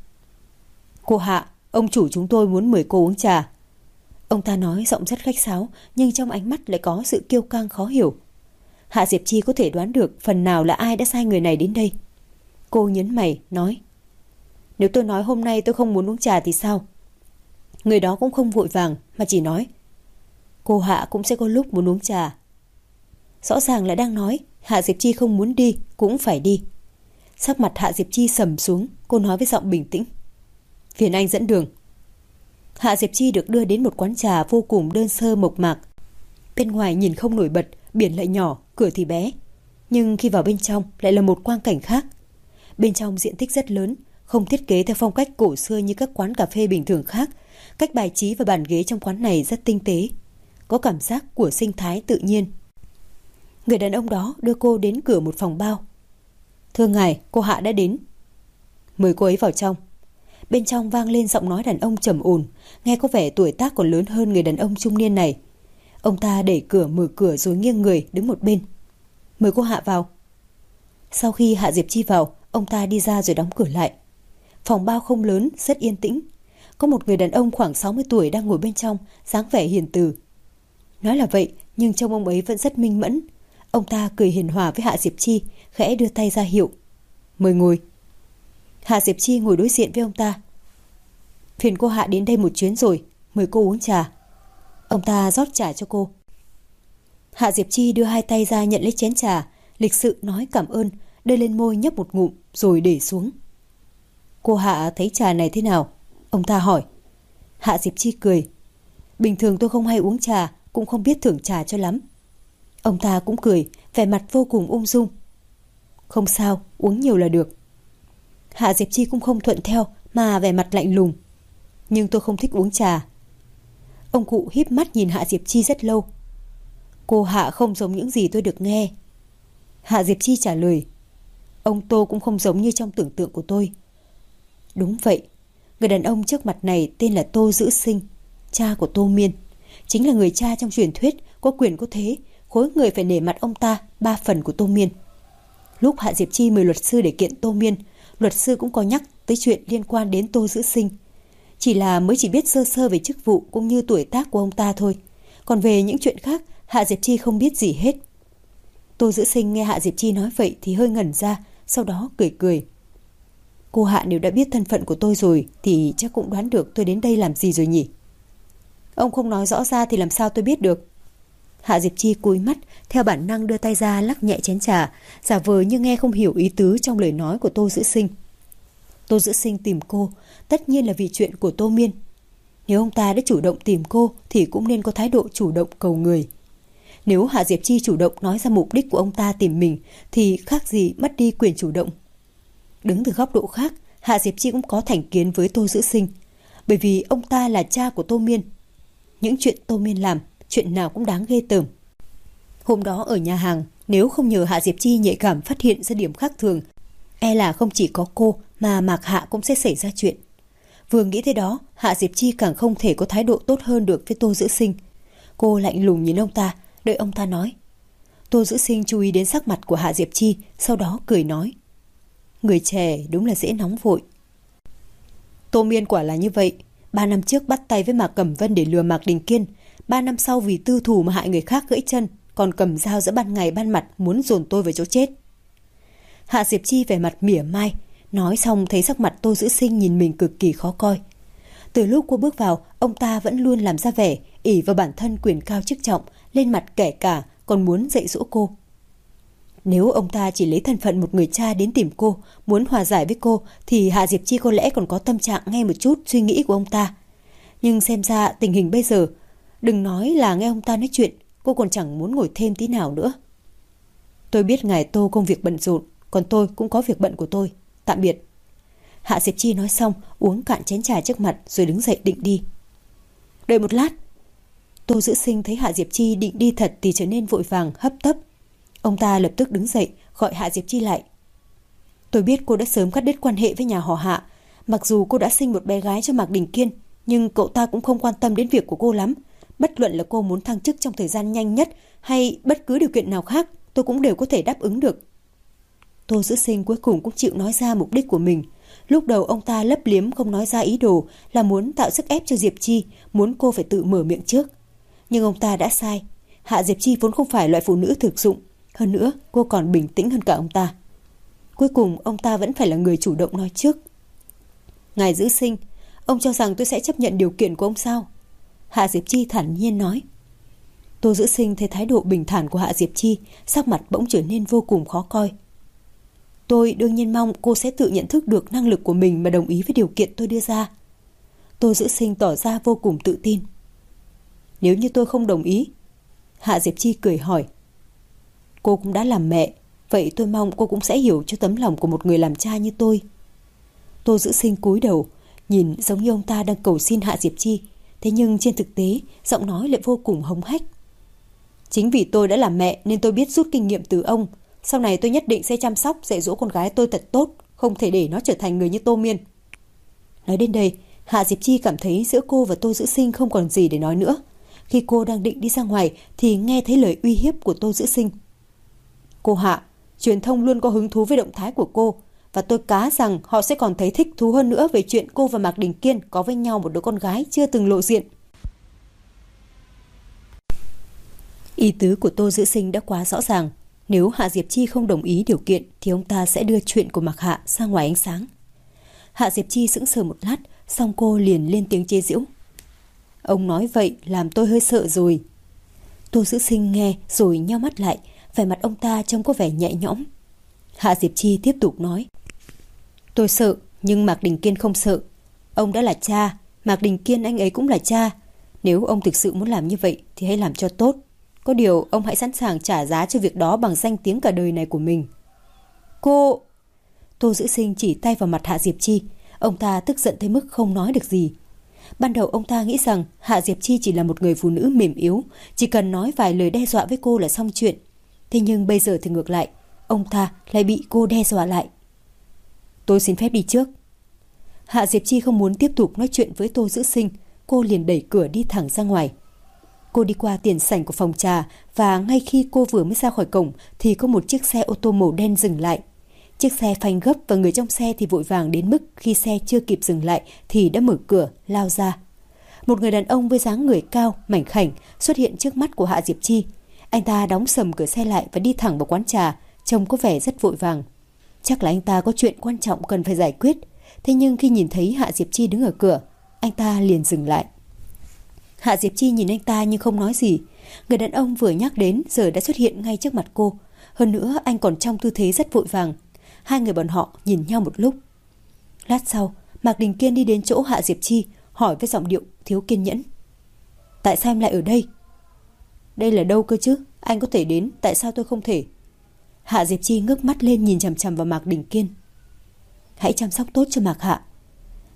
Cô Hạ, ông chủ chúng tôi muốn mời cô uống trà. Ông ta nói giọng rất khách sáo, nhưng trong ánh mắt lại có sự kiêu căng khó hiểu. Hạ Diệp Chi có thể đoán được phần nào là ai đã sai người này đến đây. Cô nhấn mày, nói. Nếu tôi nói hôm nay tôi không muốn uống trà thì sao? Người đó cũng không vội vàng, mà chỉ nói. Cô Hạ cũng sẽ có lúc muốn uống trà. Rõ ràng là đang nói Hạ Diệp Chi không muốn đi cũng phải đi. Sắc mặt Hạ Diệp Chi sầm xuống, cô nói với giọng bình tĩnh. Phiền anh dẫn đường. Hạ Diệp Chi được đưa đến một quán trà vô cùng đơn sơ mộc mạc. Bên ngoài nhìn không nổi bật, biển lại nhỏ, cửa thì bé. Nhưng khi vào bên trong lại là một quang cảnh khác. Bên trong diện tích rất lớn, không thiết kế theo phong cách cổ xưa như các quán cà phê bình thường khác. Cách bài trí và bàn ghế trong quán này rất tinh tế, có cảm giác của sinh thái tự nhiên. Người đàn ông đó đưa cô đến cửa một phòng bao. Thưa ngài, cô Hạ đã đến. Mời cô ấy vào trong. Bên trong vang lên giọng nói đàn ông trầm ổn, nghe có vẻ tuổi tác còn lớn hơn người đàn ông trung niên này. Ông ta đẩy cửa mở cửa rồi nghiêng người đứng một bên. Mời cô Hạ vào. Sau khi Hạ Diệp Chi vào, ông ta đi ra rồi đóng cửa lại. Phòng bao không lớn, rất yên tĩnh. Có một người đàn ông khoảng 60 tuổi đang ngồi bên trong, dáng vẻ hiền từ. Nói là vậy, nhưng trông ông ấy vẫn rất minh mẫn. Ông ta cười hiền hòa với Hạ Diệp Chi, khẽ đưa tay ra hiệu. Mời ngồi. Hạ Diệp Chi ngồi đối diện với ông ta. Phiền cô Hạ đến đây một chuyến rồi, mời cô uống trà. Ông ta rót trà cho cô. Hạ Diệp Chi đưa hai tay ra nhận lấy chén trà, lịch sự nói cảm ơn, đưa lên môi nhấp một ngụm rồi để xuống. Cô Hạ thấy trà này thế nào? Ông ta hỏi. Hạ Diệp Chi cười. Bình thường tôi không hay uống trà, cũng không biết thưởng trà cho lắm. Ông ta cũng cười, vẻ mặt vô cùng ung dung. Không sao, uống nhiều là được. Hạ Diệp Chi cũng không thuận theo mà vẻ mặt lạnh lùng. Nhưng tôi không thích uống trà. Ông cụ híp mắt nhìn Hạ Diệp Chi rất lâu. Cô Hạ không giống những gì tôi được nghe. Hạ Diệp Chi trả lời. Ông Tô cũng không giống như trong tưởng tượng của tôi. Đúng vậy. Người đàn ông trước mặt này tên là Tô Dữ Sinh, cha của Tô Miên. Chính là người cha trong truyền thuyết, có quyền có thế, khối người phải nể mặt ông ta 3 phần của Tô Miên. Lúc Hạ Diệp Chi mời luật sư để kiện Tô Miên, luật sư cũng có nhắc tới chuyện liên quan đến Tô Dữ Sinh. Chỉ là mới chỉ biết sơ sơ về chức vụ cũng như tuổi tác của ông ta thôi. Còn về những chuyện khác, Hạ Diệp Chi không biết gì hết. Tô Dữ Sinh nghe Hạ Diệp Chi nói vậy thì hơi ngẩn ra, sau đó cười cười. Cô Hạ nếu đã biết thân phận của tôi rồi thì chắc cũng đoán được tôi đến đây làm gì rồi nhỉ? Ông không nói rõ ra thì làm sao tôi biết được? Hạ Diệp Chi cúi mắt, theo bản năng đưa tay ra lắc nhẹ chén trà, giả vờ như nghe không hiểu ý tứ trong lời nói của Tô Dữ Sinh. Tô Dữ Sinh tìm cô, tất nhiên là vì chuyện của Tô Miên. Nếu ông ta đã chủ động tìm cô thì cũng nên có thái độ chủ động cầu người. Nếu Hạ Diệp Chi chủ động nói ra mục đích của ông ta tìm mình thì khác gì mất đi quyền chủ động. Đứng từ góc độ khác, Hạ Diệp Chi cũng có thành kiến với Tô Dữ Sinh. bởi vì ông ta là cha của Tô Miên. Những chuyện Tô Miên làm, chuyện nào cũng đáng ghê tởm. Hôm đó ở nhà hàng, nếu không nhờ Hạ Diệp Chi nhạy cảm phát hiện ra điểm khác thường, e là không chỉ có cô mà Mạc Hạ cũng sẽ xảy ra chuyện. Vừa nghĩ tới đó, Hạ Diệp Chi càng không thể có thái độ tốt hơn được với Tô Dữ Sinh. Cô lạnh lùng nhìn ông ta, đợi ông ta nói. Tô Dữ Sinh chú ý đến sắc mặt của Hạ Diệp Chi, sau đó cười nói. Người trẻ đúng là dễ nóng vội. Tô Miên quả là như vậy. 3 năm trước bắt tay với Mạc Cẩm Vân để lừa Mạc Đình Kiên. 3 năm sau vì tư thù mà hại người khác gãy chân, còn cầm dao giữa ban ngày ban mặt muốn dồn tôi vào chỗ chết. Hạ Diệp Chi vẻ mặt mỉa mai, nói xong thấy sắc mặt Tô Dữ Sinh nhìn mình cực kỳ khó coi. Từ lúc cô bước vào, ông ta vẫn luôn làm ra vẻ ỷ vào bản thân quyền cao chức trọng, lên mặt kẻ cả, còn muốn dạy dỗ cô. Nếu ông ta chỉ lấy thân phận một người cha đến tìm cô, muốn hòa giải với cô, thì Hạ Diệp Chi có lẽ còn có tâm trạng nghe một chút suy nghĩ của ông ta. Nhưng xem ra tình hình bây giờ, đừng nói là nghe ông ta nói chuyện, cô còn chẳng muốn ngồi thêm tí nào nữa. Tôi biết ngài Tô công việc bận rộn, còn tôi cũng có việc bận của tôi. Tạm biệt. Hạ Diệp Chi nói xong, uống cạn chén trà trước mặt rồi đứng dậy định đi. Đợi một lát. Tô Dữ Sinh thấy Hạ Diệp Chi định đi thật thì trở nên vội vàng, hấp tấp. Ông ta lập tức đứng dậy, gọi Hạ Diệp Chi lại. Tôi biết cô đã sớm cắt đứt quan hệ với nhà họ Hạ. Mặc dù cô đã sinh một bé gái cho Mạc Đình Kiên, nhưng cậu ta cũng không quan tâm đến việc của cô lắm. Bất luận là cô muốn thăng chức trong thời gian nhanh nhất hay bất cứ điều kiện nào khác, tôi cũng đều có thể đáp ứng được. Tô Dữ Sinh cuối cùng cũng chịu nói ra mục đích của mình. Lúc đầu ông ta lấp liếm không nói ra ý đồ, là muốn tạo sức ép cho Diệp Chi, muốn cô phải tự mở miệng trước. Nhưng ông ta đã sai. Hạ Diệp Chi vốn không phải loại phụ nữ thực dụng. Hơn nữa, cô còn bình tĩnh hơn cả ông ta. Cuối cùng, ông ta vẫn phải là người chủ động nói trước. Ngài Dữ Sinh, ông cho rằng tôi sẽ chấp nhận điều kiện của ông sao? Hạ Diệp Chi thản nhiên nói. Tô Dữ Sinh thấy thái độ bình thản của Hạ Diệp Chi, sắc mặt bỗng trở nên vô cùng khó coi. Tôi đương nhiên mong cô sẽ tự nhận thức được năng lực của mình mà đồng ý với điều kiện tôi đưa ra. Tô Dữ Sinh tỏ ra vô cùng tự tin. Nếu như tôi không đồng ý? Hạ Diệp Chi cười hỏi. Cô cũng đã làm mẹ, vậy tôi mong cô cũng sẽ hiểu cho tấm lòng của một người làm cha như tôi. Tô Dữ Sinh cúi đầu, nhìn giống như ông ta đang cầu xin Hạ Diệp Chi, thế nhưng trên thực tế, giọng nói lại vô cùng hống hách. Chính vì tôi đã làm mẹ nên tôi biết rút kinh nghiệm từ ông. Sau này tôi nhất định sẽ chăm sóc, dạy dỗ con gái tôi thật tốt, không thể để nó trở thành người như Tô Miên. Nói đến đây, Hạ Diệp Chi cảm thấy giữa cô và Tô Dữ Sinh không còn gì để nói nữa. Khi cô đang định đi ra ngoài thì nghe thấy lời uy hiếp của Tô Dữ Sinh. Cô Hạ, truyền thông luôn có hứng thú với động thái của cô, và tôi cá rằng họ sẽ còn thấy thích thú hơn nữa về chuyện cô và Mạc Đình Kiên có với nhau một đứa con gái chưa từng lộ diện. Ý tứ của Tô Dữ Sinh đã quá rõ ràng. Nếu Hạ Diệp Chi không đồng ý điều kiện thì ông ta sẽ đưa chuyện của Mạc Hạ ra ngoài ánh sáng. Hạ Diệp Chi sững sờ một lát, xong cô liền lên tiếng chế giễu. Ông nói vậy làm tôi hơi sợ rồi. Tô Dữ Sinh nghe rồi nheo mắt lại, vẻ mặt ông ta trông có vẻ nhẹ nhõm. Hạ Diệp Chi tiếp tục nói. Tôi sợ, nhưng Mạc Đình Kiên không sợ. Ông đã là cha, Mạc Đình Kiên anh ấy cũng là cha. Nếu ông thực sự muốn làm như vậy thì hãy làm cho tốt. Có điều ông hãy sẵn sàng trả giá cho việc đó bằng danh tiếng cả đời này của mình. Cô... Tô Dữ Sinh chỉ tay vào mặt Hạ Diệp Chi. Ông ta tức giận tới mức không nói được gì. Ban đầu ông ta nghĩ rằng Hạ Diệp Chi chỉ là một người phụ nữ mềm yếu, chỉ cần nói vài lời đe dọa với cô là xong chuyện. Thế nhưng bây giờ thì ngược lại, ông ta lại bị cô đe dọa lại. Tôi xin phép đi trước. Hạ Diệp Chi không muốn tiếp tục nói chuyện với Tô Dữ Sinh, cô liền đẩy cửa đi thẳng ra ngoài. Cô đi qua tiền sảnh của phòng trà và ngay khi cô vừa mới ra khỏi cổng thì có một chiếc xe ô tô màu đen dừng lại. Chiếc xe phanh gấp và người trong xe thì vội vàng đến mức khi xe chưa kịp dừng lại thì đã mở cửa, lao ra. Một người đàn ông với dáng người cao, mảnh khảnh xuất hiện trước mắt của Hạ Diệp Chi. Anh ta đóng sầm cửa xe lại và đi thẳng vào quán trà, trông có vẻ rất vội vàng. Chắc là anh ta có chuyện quan trọng cần phải giải quyết. Thế nhưng khi nhìn thấy Hạ Diệp Chi đứng ở cửa, anh ta liền dừng lại. Hạ Diệp Chi nhìn anh ta nhưng không nói gì. Người đàn ông vừa nhắc đến giờ đã xuất hiện ngay trước mặt cô. Hơn nữa anh còn trong tư thế rất vội vàng. Hai người bọn họ nhìn nhau một lúc. Lát sau, Mạc Đình Kiên đi đến chỗ Hạ Diệp Chi, hỏi với giọng điệu thiếu kiên nhẫn. Tại sao em lại ở đây? Đây là đâu cơ chứ? Anh có thể đến, tại sao tôi không thể? Hạ Diệp Chi ngước mắt lên nhìn chằm chằm vào Mạc Đình Kiên. Hãy chăm sóc tốt cho Mạc Hạ.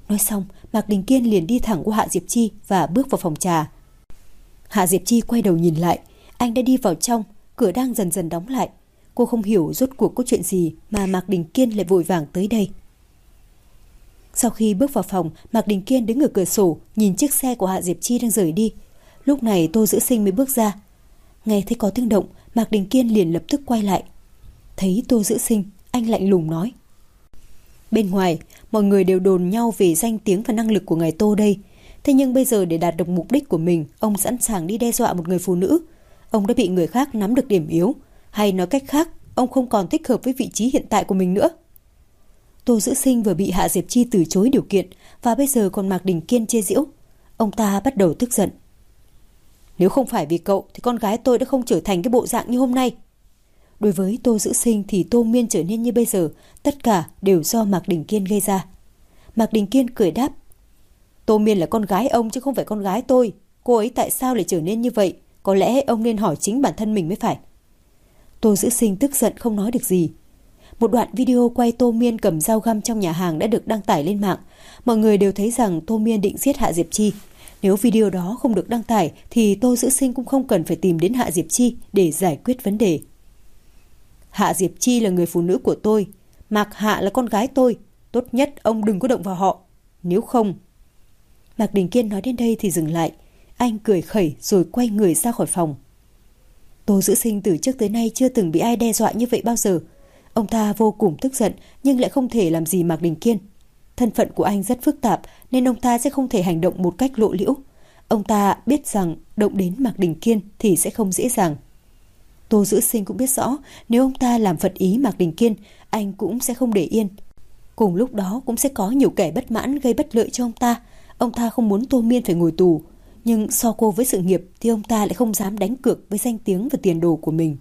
Nói xong, Mạc Đình Kiên liền đi thẳng qua Hạ Diệp Chi và bước vào phòng trà. Hạ Diệp Chi quay đầu nhìn lại, anh đã đi vào trong, cửa đang dần dần đóng lại. Cô không hiểu rốt cuộc có chuyện gì mà Mạc Đình Kiên lại vội vàng tới đây. Sau khi bước vào phòng, Mạc Đình Kiên đứng ở cửa sổ nhìn chiếc xe của Hạ Diệp Chi đang rời đi. Lúc này Tô Dữ Sinh mới bước ra. Nghe thấy có tiếng động, Mạc Đình Kiên liền lập tức quay lại. Thấy Tô Dữ Sinh, anh lạnh lùng nói: Bên ngoài, mọi người đều đồn nhau về danh tiếng và năng lực của ngài Tô đây. Thế nhưng bây giờ để đạt được mục đích của mình, ông sẵn sàng đi đe dọa một người phụ nữ. Ông đã bị người khác nắm được điểm yếu. Hay nói cách khác, ông không còn thích hợp với vị trí hiện tại của mình nữa. Tô Dữ Sinh vừa bị Hạ Diệp Chi từ chối điều kiện và bây giờ còn Mạc Đình Kiên chê giễu. Ông ta bắt đầu tức giận. Nếu không phải vì cậu thì con gái tôi đã không trở thành cái bộ dạng như hôm nay. Đối với Tô Dữ Sinh thì Tô Miên trở nên như bây giờ, tất cả đều do Mạc Đình Kiên gây ra. Mạc Đình Kiên cười đáp: Tô Miên là con gái ông chứ không phải con gái tôi. Cô ấy tại sao lại trở nên như vậy? Có lẽ ông nên hỏi chính bản thân mình mới phải. Tô Dữ Sinh tức giận không nói được gì. Một đoạn video quay Tô Miên cầm dao găm trong nhà hàng đã được đăng tải lên mạng. Mọi người đều thấy rằng Tô Miên định giết Hạ Diệp Chi. Nếu video đó không được đăng tải thì Tô Dữ Sinh cũng không cần phải tìm đến Hạ Diệp Chi để giải quyết vấn đề. Hạ Diệp Chi là người phụ nữ của tôi, Mạc Hạ là con gái tôi. Tốt nhất ông đừng có động vào họ. Nếu không... Mạc Đình Kiên nói đến đây thì dừng lại. Anh cười khẩy rồi quay người ra khỏi phòng. Tô Dữ Sinh từ trước tới nay chưa từng bị ai đe dọa như vậy bao giờ. Ông ta vô cùng tức giận nhưng lại không thể làm gì Mạc Đình Kiên. Thân phận của anh rất phức tạp nên ông ta sẽ không thể hành động một cách lộ liễu. Ông ta biết rằng động đến Mạc Đình Kiên thì sẽ không dễ dàng. Tô Dữ Sinh cũng biết rõ nếu ông ta làm phật ý Mạc Đình Kiên, anh cũng sẽ không để yên. Cùng lúc đó cũng sẽ có nhiều kẻ bất mãn gây bất lợi cho ông ta. Ông ta không muốn Tô Miên phải ngồi tù, nhưng so cô với sự nghiệp thì ông ta lại không dám đánh cược với danh tiếng và tiền đồ của mình.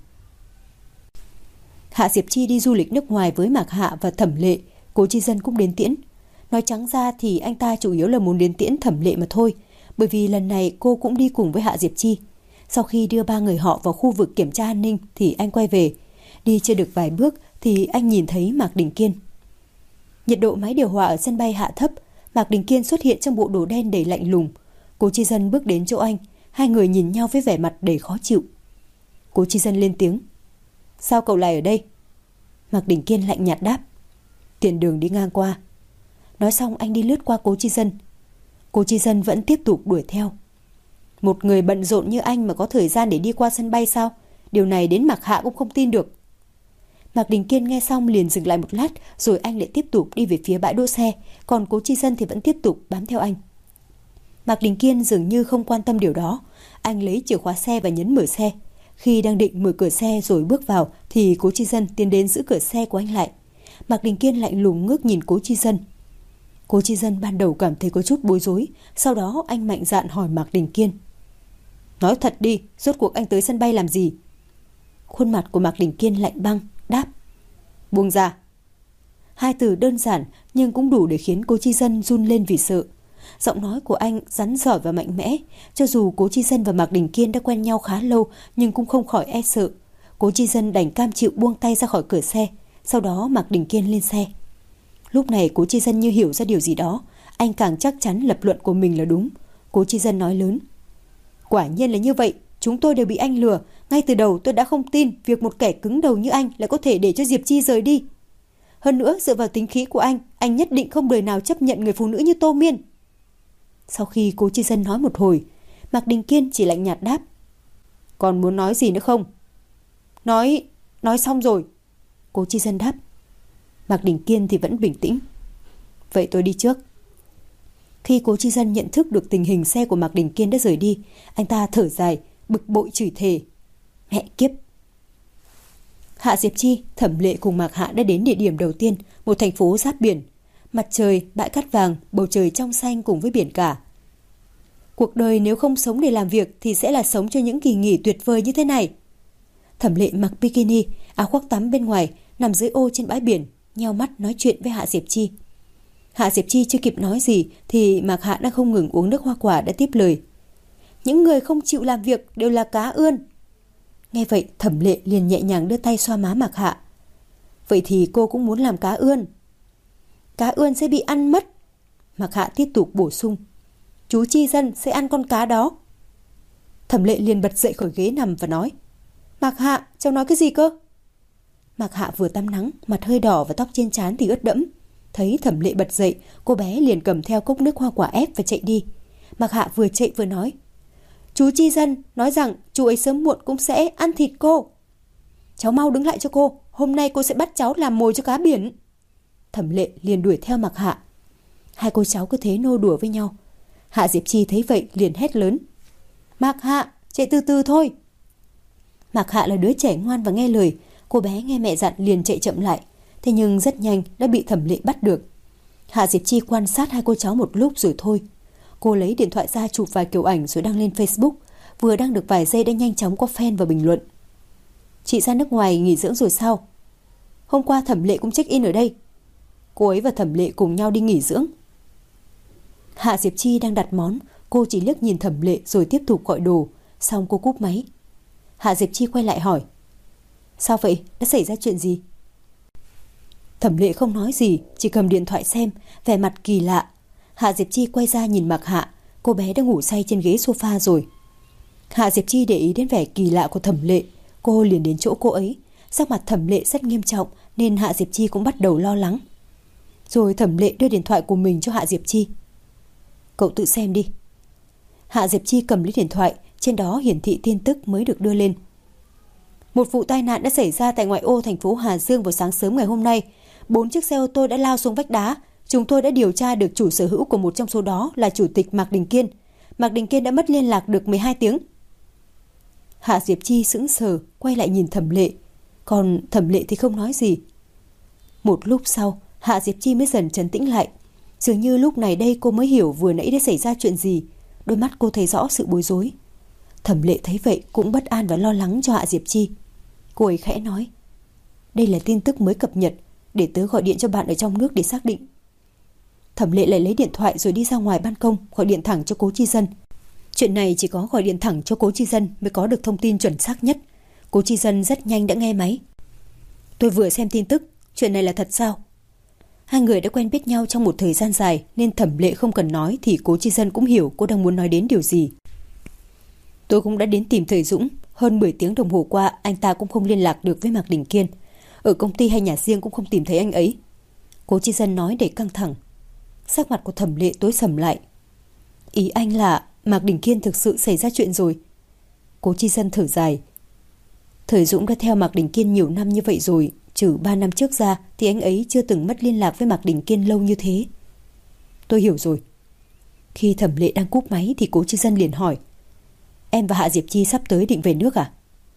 Hạ Diệp Chi đi du lịch nước ngoài với Mạc Hạ và Thẩm Lệ, Cố Chi Dân cũng đến tiễn. Nói trắng ra thì anh ta chủ yếu là muốn đến tiễn Thẩm Lệ mà thôi, bởi vì lần này cô cũng đi cùng với Hạ Diệp Chi. Sau khi đưa ba người họ vào khu vực kiểm tra an ninh thì anh quay về. Đi chưa được vài bước thì anh nhìn thấy Mạc Đình Kiên. Nhiệt độ máy điều hòa ở sân bay hạ thấp, Mạc Đình Kiên xuất hiện trong bộ đồ đen đầy lạnh lùng. Cố Chi Dân bước đến chỗ anh, hai người nhìn nhau với vẻ mặt đầy khó chịu. Cố Chi Dân lên tiếng: Sao cậu lại ở đây? Mạc Đình Kiên lạnh nhạt đáp: Tiện đường đi ngang qua. Nói xong anh đi lướt qua Cố Chi Dân. Cố Chi Dân vẫn tiếp tục đuổi theo. Một người bận rộn như anh mà có thời gian để đi qua sân bay sao? Điều này đến Mạc Hạ cũng không tin được. Mạc Đình Kiên nghe xong liền dừng lại một lát, rồi anh lại tiếp tục đi về phía bãi đỗ xe, còn Cố Chi Dân thì vẫn tiếp tục bám theo anh. Mạc Đình Kiên dường như không quan tâm điều đó. Anh lấy chìa khóa xe và nhấn mở xe. Khi đang định mở cửa xe rồi bước vào thì Cố Chi Dân tiến đến giữ cửa xe của anh lại. Mạc Đình Kiên lạnh lùng ngước nhìn Cố Chi Dân. Cố Chi Dân ban đầu cảm thấy có chút bối rối, sau đó anh mạnh dạn hỏi Mạc Đình Kiên: Nói thật đi, rốt cuộc anh tới sân bay làm gì? Khuôn mặt của Mạc Đình Kiên lạnh băng, đáp: Buông ra. Hai từ đơn giản nhưng cũng đủ để khiến Cố Chi Dân run lên vì sợ. Giọng nói của anh rắn rỏi và mạnh mẽ. Cho dù Cố Chi Dân và Mạc Đình Kiên đã quen nhau khá lâu nhưng cũng không khỏi e sợ. Cố Chi Dân đành cam chịu buông tay ra khỏi cửa xe. Sau đó Mạc Đình Kiên lên xe. Lúc này Cố Chi Dân như hiểu ra điều gì đó. Anh càng chắc chắn lập luận của mình là đúng. Cố Chi Dân nói lớn: Quả nhiên là như vậy. Chúng tôi đều bị anh lừa. Ngay từ đầu tôi đã không tin việc một kẻ cứng đầu như anh lại có thể để cho Diệp Chi rời đi. Hơn nữa dựa vào tính khí của anh nhất định không đời nào chấp nhận người phụ nữ như Tô Miên. Sau khi Cố Chi Dân nói một hồi, Mạc Đình Kiên chỉ lạnh nhạt đáp: Còn muốn nói gì nữa không? Nói xong rồi. Cố Chi Dân đáp. Mạc Đình Kiên thì vẫn bình tĩnh: Vậy tôi đi trước. Khi Cố Chi Dân nhận thức được tình hình xe của Mạc Đình Kiên đã rời đi, anh ta thở dài, bực bội chửi thề: Mẹ kiếp. Hạ Diệp Chi, Thẩm Lệ cùng Mạc Hạ đã đến địa điểm đầu tiên, một thành phố giáp biển. Mặt trời, bãi cát vàng, bầu trời trong xanh cùng với biển cả. Cuộc đời nếu không sống để làm việc thì sẽ là sống cho những kỳ nghỉ tuyệt vời như thế này. Thẩm Lệ mặc bikini, áo khoác tắm bên ngoài, nằm dưới ô trên bãi biển, nheo mắt nói chuyện với Hạ Diệp Chi. Hạ Diệp Chi chưa kịp nói gì thì Mạc Hạ đang không ngừng uống nước hoa quả đã tiếp lời: Những người không chịu làm việc đều là cá ươn. Nghe vậy Thẩm Lệ liền nhẹ nhàng đưa tay xoa má Mạc Hạ. Vậy thì cô cũng muốn làm cá ươn. Cá ươn sẽ bị ăn mất. Mạc Hạ tiếp tục bổ sung. Chú Chi Dân sẽ ăn con cá đó. Thẩm Lệ liền bật dậy khỏi ghế nằm và nói. Mạc Hạ, cháu nói cái gì cơ? Mạc Hạ vừa tắm nắng, mặt hơi đỏ và tóc trên trán thì ướt đẫm. Thấy Thẩm Lệ bật dậy, cô bé liền cầm theo cốc nước hoa quả ép và chạy đi. Mạc Hạ vừa chạy vừa nói. Chú Chi Dân nói rằng chú ấy sớm muộn cũng sẽ ăn thịt cô. Cháu mau đứng lại cho cô, hôm nay cô sẽ bắt cháu làm mồi cho cá biển. Thẩm Lệ liền đuổi theo Mạc Hạ. Hai cô cháu cứ thế nô đùa với nhau. Hạ Diệp Chi thấy vậy liền hét lớn. Mạc Hạ, chạy từ từ thôi. Mạc Hạ là đứa trẻ ngoan và nghe lời. Cô bé nghe mẹ dặn liền chạy chậm lại. Thế nhưng rất nhanh đã bị Thẩm Lệ bắt được. Hạ Diệp Chi quan sát hai cô cháu một lúc rồi thôi. Cô lấy điện thoại ra chụp vài kiểu ảnh rồi đăng lên Facebook. Vừa đăng được vài giây đã nhanh chóng có fan và bình luận. Chị ra nước ngoài nghỉ dưỡng rồi sao? Hôm qua Thẩm Lệ cũng check in ở đây. Cô ấy và Thẩm Lệ cùng nhau đi nghỉ dưỡng. Hạ Diệp Chi đang đặt món. Cô chỉ liếc nhìn Thẩm Lệ rồi tiếp tục gọi đồ. Xong cô cúp máy. Hạ Diệp Chi quay lại hỏi. Sao vậy? Đã xảy ra chuyện gì? Thẩm Lệ không nói gì, chỉ cầm điện thoại xem, vẻ mặt kỳ lạ. Hạ Diệp Chi quay ra nhìn Mạc Hạ. Cô bé đã ngủ say trên ghế sofa rồi. Hạ Diệp Chi để ý đến vẻ kỳ lạ của Thẩm Lệ. Cô liền đến chỗ cô ấy. Sắc mặt Thẩm Lệ rất nghiêm trọng nên Hạ Diệp Chi cũng bắt đầu lo lắng. Rồi Thẩm Lệ đưa điện thoại của mình cho Hạ Diệp Chi. Cậu tự xem đi. Hạ Diệp Chi cầm lấy điện thoại. Trên đó hiển thị tin tức mới được đưa lên. Một vụ tai nạn đã xảy ra tại ngoại ô thành phố Hà Dương vào sáng sớm ngày hôm nay. 4 chiếc xe ô tô đã lao xuống vách đá. Chúng tôi đã điều tra được chủ sở hữu của một trong số đó là chủ tịch Mạc Đình Kiên. Mạc Đình Kiên đã mất liên lạc được 12 tiếng. Hạ Diệp Chi sững sờ, quay lại nhìn Thẩm Lệ. Còn Thẩm Lệ thì không nói gì. Một lúc sau, Hạ Diệp Chi mới dần trấn tĩnh lại. Dường như lúc này đây cô mới hiểu vừa nãy đã xảy ra chuyện gì. Đôi mắt cô thấy rõ sự bối rối. Thẩm Lệ thấy vậy cũng bất an và lo lắng cho Hạ Diệp Chi. Cô ấy khẽ nói. Đây là tin tức mới cập nhật. Để tớ gọi điện cho bạn ở trong nước để xác định. Thẩm Lệ lại lấy điện thoại rồi đi ra ngoài ban công gọi điện thẳng cho Cố Chi Dân. Chuyện này chỉ có gọi điện thẳng cho Cố Chi Dân mới có được thông tin chuẩn xác nhất. Cố Chi Dân rất nhanh đã nghe máy. Tôi vừa xem tin tức. Chuyện này là thật sao? Hai người đã quen biết nhau trong một thời gian dài nên Thẩm Lệ không cần nói thì Cố Chi Dân cũng hiểu cô đang muốn nói đến điều gì. Tôi cũng đã đến tìm thầy Dũng. Hơn 10 tiếng đồng hồ qua anh ta cũng không liên lạc được với Mạc Đình Kiên. Ở công ty hay nhà riêng cũng không tìm thấy anh ấy. Cố Chi Dân nói để căng thẳng. Sắc mặt của Thẩm Lệ tối sầm lại. Ý anh là Mạc Đình Kiên thực sự xảy ra chuyện rồi. Cố Chi Dân thở dài. Thời Dũng đã theo Mạc Đình Kiên nhiều năm như vậy rồi. Trừ 3 năm trước ra thì anh ấy chưa từng mất liên lạc với Mạc Đình Kiên lâu như thế. Tôi hiểu rồi. Khi Thẩm Lệ đang cúp máy thì Cố Chi Dân liền hỏi. Em và Hạ Diệp Chi sắp tới định về nước à?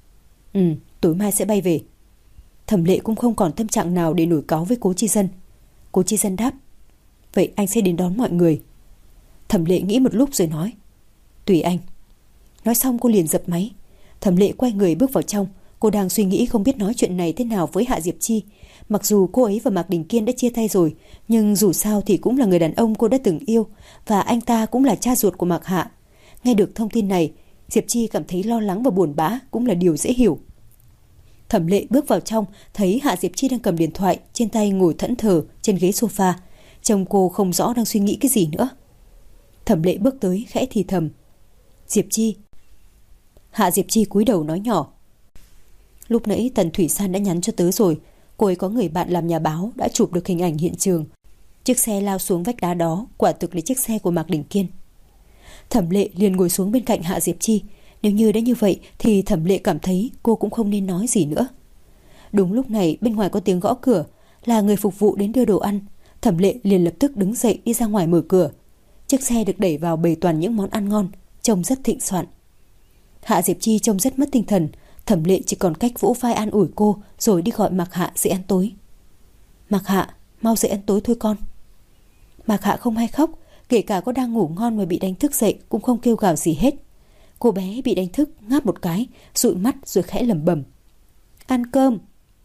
Tối mai sẽ bay về. Thẩm Lệ cũng không còn tâm trạng nào để nổi cáu với Cố Chi Dân. Cố Chi Dân đáp. Vậy anh sẽ đến đón mọi người. Thẩm Lệ nghĩ một lúc rồi nói. Tùy anh. Nói xong cô liền dập máy. Thẩm Lệ quay người bước vào trong. Cô đang suy nghĩ không biết nói chuyện này thế nào với Hạ Diệp Chi. Mặc dù cô ấy và Mạc Đình Kiên đã chia tay rồi, nhưng dù sao thì cũng là người đàn ông cô đã từng yêu, và anh ta cũng là cha ruột của Mạc Hạ. Nghe được thông tin này, Diệp Chi cảm thấy lo lắng và buồn bã, cũng là điều dễ hiểu. Thẩm Lệ bước vào trong, thấy Hạ Diệp Chi đang cầm điện thoại, trên tay ngồi thẫn thờ trên ghế sofa. Trông cô không rõ đang suy nghĩ cái gì nữa. Thẩm Lệ bước tới khẽ thì thầm. Diệp Chi. Hạ Diệp Chi cúi đầu nói nhỏ. Lúc nãy Tần Thủy San đã nhắn cho tớ rồi. Cô ấy có người bạn làm nhà báo đã chụp được hình ảnh hiện trường. Chiếc xe lao xuống vách đá đó quả thực là chiếc xe của Mạc Đình Kiên. Thẩm Lệ liền ngồi xuống bên cạnh Hạ Diệp Chi. Nếu như đã như vậy thì Thẩm Lệ cảm thấy cô cũng không nên nói gì nữa. Đúng lúc này bên ngoài có tiếng gõ cửa. Là người phục vụ đến đưa đồ ăn. Thẩm Lệ liền lập tức đứng dậy đi ra ngoài mở cửa. Chiếc xe được đẩy vào bày toàn những món ăn ngon, trông rất thịnh soạn. Hạ Diệp Chi trông rất mất tinh thần. Thẩm Lệ chỉ còn cách vỗ vai an ủi cô rồi đi gọi Mạc Hạ dậy ăn tối. Mạc Hạ, mau dậy ăn tối thôi con. Mạc Hạ không hay khóc, kể cả có đang ngủ ngon mà bị đánh thức dậy cũng không kêu gào gì hết. Cô bé bị đánh thức ngáp một cái, dụi mắt rồi khẽ lẩm bẩm. Ăn cơm.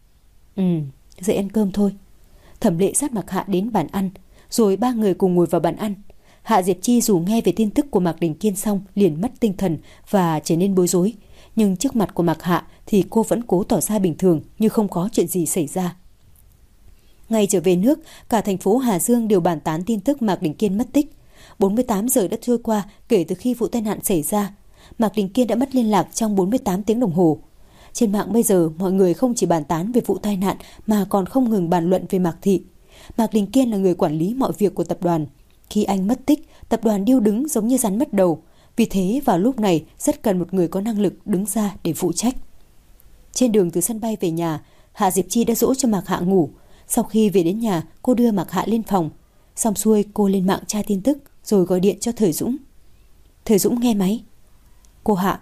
Dậy ăn cơm thôi. Thẩm Lệ dắt Mạc Hạ đến bàn ăn, rồi ba người cùng ngồi vào bàn ăn. Hạ Diệp Chi dù nghe về tin tức của Mạc Đình Kiên xong liền mất tinh thần và trở nên bối rối. Nhưng trước mặt của Mạc Hạ thì cô vẫn cố tỏ ra bình thường như không có chuyện gì xảy ra. Ngày trở về nước, cả thành phố Hà Dương đều bàn tán tin tức Mạc Đình Kiên mất tích. 48 giờ đã trôi qua kể từ khi vụ tai nạn xảy ra. Mạc Đình Kiên đã mất liên lạc trong 48 tiếng đồng hồ. Trên mạng bây giờ, mọi người không chỉ bàn tán về vụ tai nạn mà còn không ngừng bàn luận về Mạc Thị. Mạc Đình Kiên là người quản lý mọi việc của tập đoàn. Khi anh mất tích, tập đoàn điêu đứng giống như rắn mất đầu. Vì thế vào lúc này rất cần một người có năng lực đứng ra để phụ trách. Trên đường từ sân bay về nhà, Hạ Diệp Chi đã dỗ cho Mạc Hạ ngủ. Sau khi về đến nhà, cô đưa Mạc Hạ lên phòng. Xong xuôi cô lên mạng tra tin tức rồi gọi điện cho Thời Dũng. Thời Dũng nghe máy. Cô Hạ.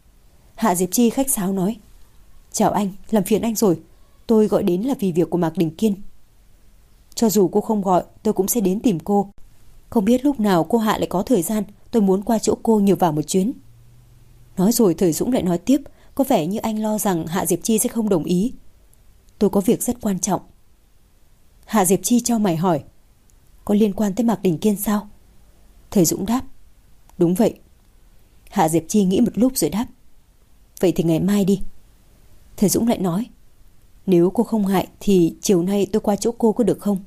Hạ Diệp Chi khách sáo nói. Chào anh, làm phiền anh rồi. Tôi gọi đến là vì việc của Mạc Đình Kiên. Cho dù cô không gọi, tôi cũng sẽ đến tìm cô. Không biết lúc nào cô Hạ lại có thời gian, tôi muốn qua chỗ cô nhờ vào một chuyến. Nói rồi Thời Dũng lại nói tiếp, có vẻ như anh lo rằng Hạ Diệp Chi sẽ không đồng ý. Tôi có việc rất quan trọng. Hạ Diệp Chi chau mày hỏi. Có liên quan tới Mạc Đình Kiên sao? Thời Dũng đáp. Đúng vậy. Hạ Diệp Chi nghĩ một lúc rồi đáp. Vậy thì ngày mai đi. Thời Dũng lại nói. Nếu cô không ngại thì chiều nay tôi qua chỗ cô có được không?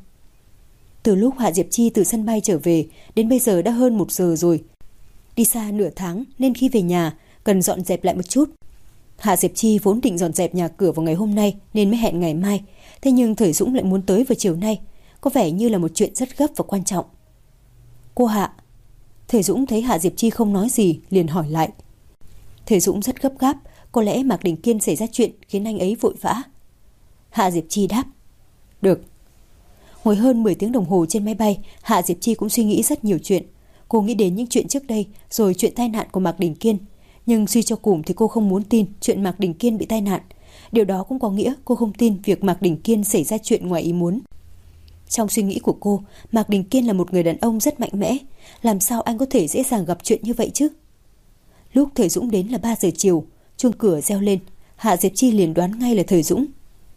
Từ lúc Hạ Diệp Chi từ sân bay trở về đến bây giờ đã hơn 1 giờ rồi. Đi xa nửa tháng nên khi về nhà cần dọn dẹp lại một chút. Hạ Diệp Chi vốn định dọn dẹp nhà cửa vào ngày hôm nay nên mới hẹn ngày mai. Thế nhưng Thời Dũng lại muốn tới vào chiều nay. Có vẻ như là một chuyện rất gấp và quan trọng. Cô Hạ. Thời Dũng thấy Hạ Diệp Chi không nói gì liền hỏi lại. Thời Dũng rất gấp gáp. Có lẽ Mạc Đình Kiên xảy ra chuyện khiến anh ấy vội vã. Hạ Diệp Chi đáp. Được. Ngồi hơn 10 tiếng đồng hồ trên máy bay, Hạ Diệp Chi cũng suy nghĩ rất nhiều chuyện. Cô nghĩ đến những chuyện trước đây, rồi chuyện tai nạn của Mạc Đình Kiên. Nhưng suy cho cùng thì cô không muốn tin chuyện Mạc Đình Kiên bị tai nạn. Điều đó cũng có nghĩa cô không tin việc Mạc Đình Kiên xảy ra chuyện ngoài ý muốn. Trong suy nghĩ của cô, Mạc Đình Kiên là một người đàn ông rất mạnh mẽ. Làm sao anh có thể dễ dàng gặp chuyện như vậy chứ? Lúc Thời Dũng đến là 3 giờ chiều, chuông cửa reo lên. Hạ Diệp Chi liền đoán ngay là Thời Dũng.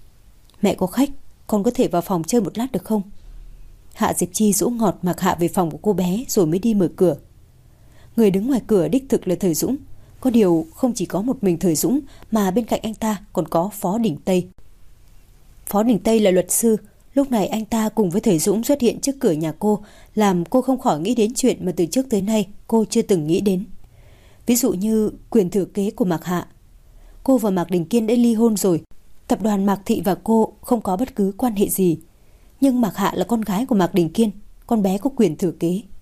Mẹ có khách, con có thể vào phòng chơi một lát được không? Hạ Diệp Chi dỗ ngọt Mạc Hạ về phòng của cô bé rồi mới đi mở cửa. Người đứng ngoài cửa đích thực là Thời Dũng. Có điều không chỉ có một mình Thời Dũng mà bên cạnh anh ta còn có Phó Đình Tây. Phó Đình Tây là luật sư. Lúc này anh ta cùng với Thời Dũng xuất hiện trước cửa nhà cô, làm cô không khỏi nghĩ đến chuyện mà từ trước tới nay cô chưa từng nghĩ đến. Ví dụ như quyền thừa kế của Mạc Hạ. Cô và Mạc Đình Kiên đã ly hôn rồi. Tập đoàn Mạc Thị và cô không có bất cứ quan hệ gì. Nhưng Mạc Hạ là con gái của Mạc Đình Kiên, con bé có quyền thừa kế.